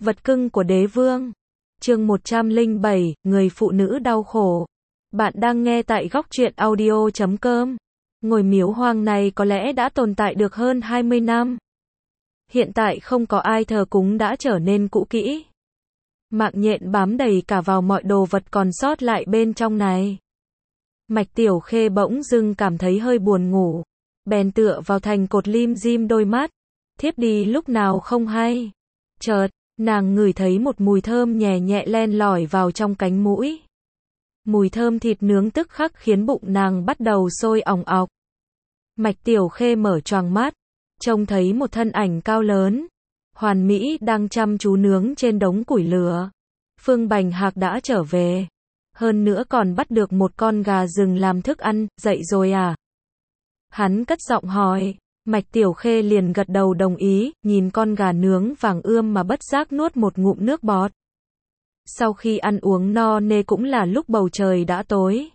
Vật cưng của đế vương. Chương 107, người phụ nữ đau khổ. Bạn đang nghe tại góc truyện audio.com. Ngôi miếu hoang này có lẽ đã tồn tại được hơn 20 năm. Hiện tại không có ai thờ cúng đã trở nên cũ kỹ. Mạng nhện bám đầy cả vào mọi đồ vật còn sót lại bên trong này. Mạch Tiểu Khê bỗng dưng cảm thấy hơi buồn ngủ. Bèn tựa vào thành cột lim dim đôi mắt. Thiếp đi lúc nào không hay. Chợt, nàng ngửi thấy một mùi thơm nhẹ nhẹ len lỏi vào trong cánh mũi. Mùi thơm thịt nướng tức khắc khiến bụng nàng bắt đầu sôi ỏng ọc. Mạch Tiểu Khê mở choàng mắt, trông thấy một thân ảnh cao lớn, hoàn mỹ đang chăm chú nướng trên đống củi lửa. Phương Bành Hạc đã trở về, hơn nữa còn bắt được một con gà rừng làm thức ăn, dậy rồi à? Hắn cất giọng hỏi. Mạch Tiểu Khê liền gật đầu đồng ý, nhìn con gà nướng vàng ươm mà bất giác nuốt một ngụm nước bọt. Sau khi ăn uống no nê cũng là lúc bầu trời đã tối.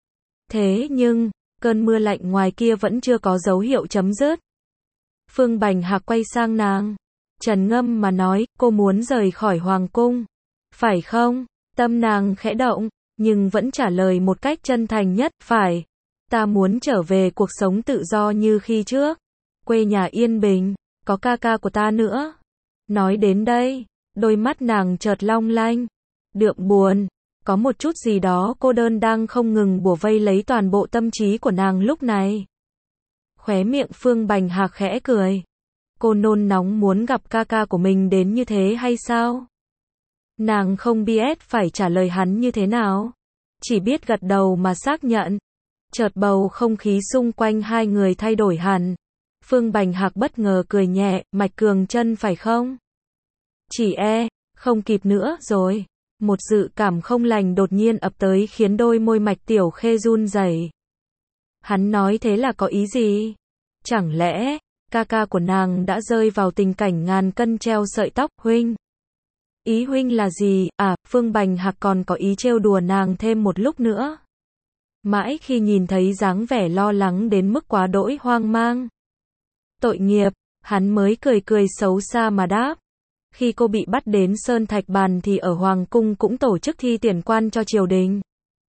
Thế nhưng, cơn mưa lạnh ngoài kia vẫn chưa có dấu hiệu chấm dứt. Phương Bành Hạc quay sang nàng, trầm ngâm mà nói, cô muốn rời khỏi hoàng cung, phải không? Tâm nàng khẽ động, nhưng vẫn trả lời một cách chân thành nhất, phải. Ta muốn trở về cuộc sống tự do như khi trước. Quê nhà yên bình, có ca ca của ta nữa. Nói đến đây, đôi mắt nàng chợt long lanh, đượm buồn, có một chút gì đó cô đơn đang không ngừng bủa vây lấy toàn bộ tâm trí của nàng lúc này. Khóe miệng Phương Bành Hạc khẽ cười. Cô nôn nóng muốn gặp ca ca của mình đến như thế hay sao? Nàng không biết phải trả lời hắn như thế nào, chỉ biết gật đầu mà xác nhận. Chợt bầu không khí xung quanh hai người thay đổi hẳn. Phương Bành Hạc bất ngờ cười nhẹ, Mạch Cường Chân phải không? Chỉ không kịp nữa rồi. Một dự cảm không lành đột nhiên ập tới khiến đôi môi Mạch Tiểu Khê run rẩy. Hắn nói thế là có ý gì? Chẳng lẽ, ca ca của nàng đã rơi vào tình cảnh ngàn cân treo sợi tóc, huynh? Ý huynh là gì? À, Phương Bành Hạc còn có ý trêu đùa nàng thêm một lúc nữa. Mãi khi nhìn thấy dáng vẻ lo lắng đến mức quá đỗi hoang mang. Tội nghiệp, hắn mới cười cười xấu xa mà đáp. Khi cô bị bắt đến Sơn Thạch Bàn thì ở Hoàng Cung cũng tổ chức thi tuyển quan cho triều đình.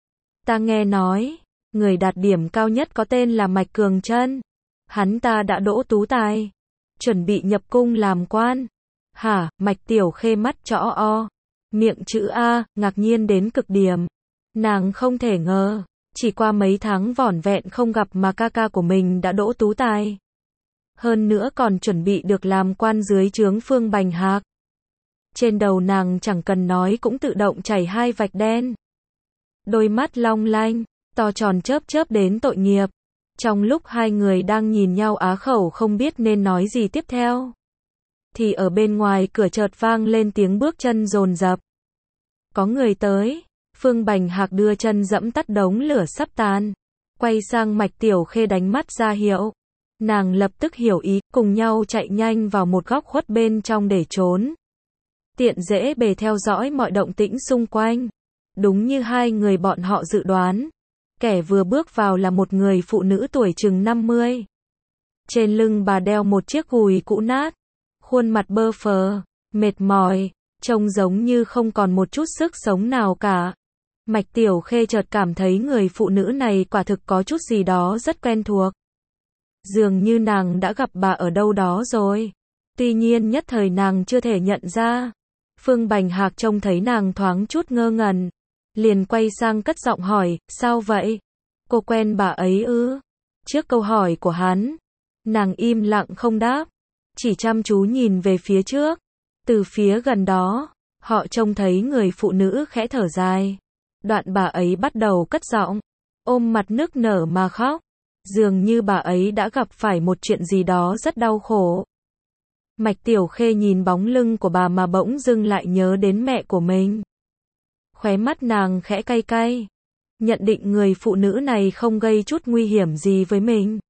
Ta nghe nói, người đạt điểm cao nhất có tên là Mạch Cường Chân. Hắn ta đã đỗ tú tài, chuẩn bị nhập cung làm quan. Hả? Mạch Tiểu Khê mắt trõ o, miệng chữ A, ngạc nhiên đến cực điểm. Nàng không thể ngờ, chỉ qua mấy tháng vỏn vẹn không gặp mà ca ca của mình đã đỗ tú tài. Hơn nữa còn chuẩn bị được làm quan dưới trướng Phương Bành Hạc. Trên đầu nàng chẳng cần nói cũng tự động chảy hai vạch đen. Đôi mắt long lanh, to tròn chớp chớp đến tội nghiệp. Trong lúc hai người đang nhìn nhau á khẩu không biết nên nói gì tiếp theo, thì ở bên ngoài cửa chợt vang lên tiếng bước chân dồn dập. Có người tới. Phương Bành Hạc đưa chân dẫm tắt đống lửa sắp tàn, quay sang Mạch Tiểu Khê đánh mắt ra hiệu. Nàng lập tức hiểu ý, cùng nhau chạy nhanh vào một góc khuất bên trong để trốn. Tiện dễ bề theo dõi mọi động tĩnh xung quanh. Đúng như hai người bọn họ dự đoán. Kẻ vừa bước vào là một người phụ nữ tuổi chừng 50. Trên lưng bà đeo một chiếc gùi cũ nát. Khuôn mặt bơ phờ, mệt mỏi, trông giống như không còn một chút sức sống nào cả. Mạch Tiểu Khê chợt cảm thấy người phụ nữ này quả thực có chút gì đó rất quen thuộc. Dường như nàng đã gặp bà ở đâu đó rồi. Tuy nhiên nhất thời nàng chưa thể nhận ra. Phương Bành Hạc trông thấy nàng thoáng chút ngơ ngẩn, liền quay sang cất giọng hỏi, sao vậy? Cô quen bà ấy ư? Trước câu hỏi của hắn, nàng im lặng không đáp, chỉ chăm chú nhìn về phía trước. Từ phía gần đó, họ trông thấy người phụ nữ khẽ thở dài. Đoạn bà ấy bắt đầu cất giọng, ôm mặt nức nở mà khóc. Dường như bà ấy đã gặp phải một chuyện gì đó rất đau khổ. Mạch Tiểu Khê nhìn bóng lưng của bà mà bỗng dưng lại nhớ đến mẹ của mình. Khóe mắt nàng khẽ cay cay, nhận định người phụ nữ này không gây chút nguy hiểm gì với mình.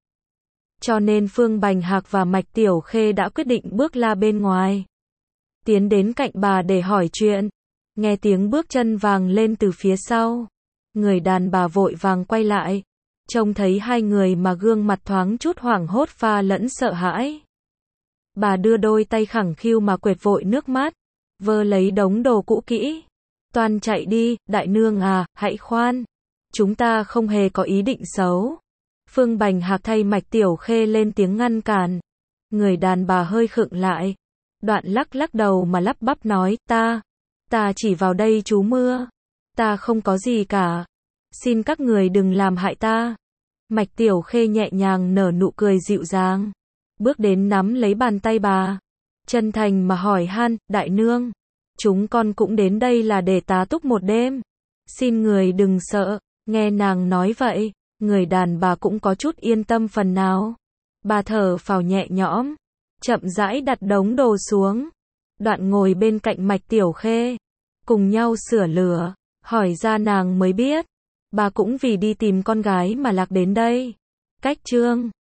Cho nên Phương Bành Hạc và Mạch Tiểu Khê đã quyết định bước la bên ngoài, tiến đến cạnh bà để hỏi chuyện. Nghe tiếng bước chân vàng lên từ phía sau, người đàn bà vội vàng quay lại, trông thấy hai người mà gương mặt thoáng chút hoảng hốt pha lẫn sợ hãi. Bà đưa đôi tay khẳng khiu mà quệt vội nước mắt, vơ lấy đống đồ cũ kỹ. Toan chạy đi, đại nương à, hãy khoan. Chúng ta không hề có ý định xấu. Phương Bành Hạc thay Mạch Tiểu Khê lên tiếng ngăn cản. Người đàn bà hơi khựng lại. Đoạn lắc lắc đầu mà lắp bắp nói, ta chỉ vào đây trú mưa. Ta không có gì cả. Xin các người đừng làm hại ta. Mạch Tiểu Khê nhẹ nhàng nở nụ cười dịu dàng. Bước đến nắm lấy bàn tay bà. Chân thành mà hỏi han, đại nương. Chúng con cũng đến đây là để tá túc một đêm. Xin người đừng sợ. Nghe nàng nói vậy, người đàn bà cũng có chút yên tâm phần nào. Bà thở phào nhẹ nhõm, chậm rãi đặt đống đồ xuống. Đoạn ngồi bên cạnh Mạch Tiểu Khê, cùng nhau sửa lửa, hỏi ra nàng mới biết. Bà cũng vì đi tìm con gái mà lạc đến đây. Cách chương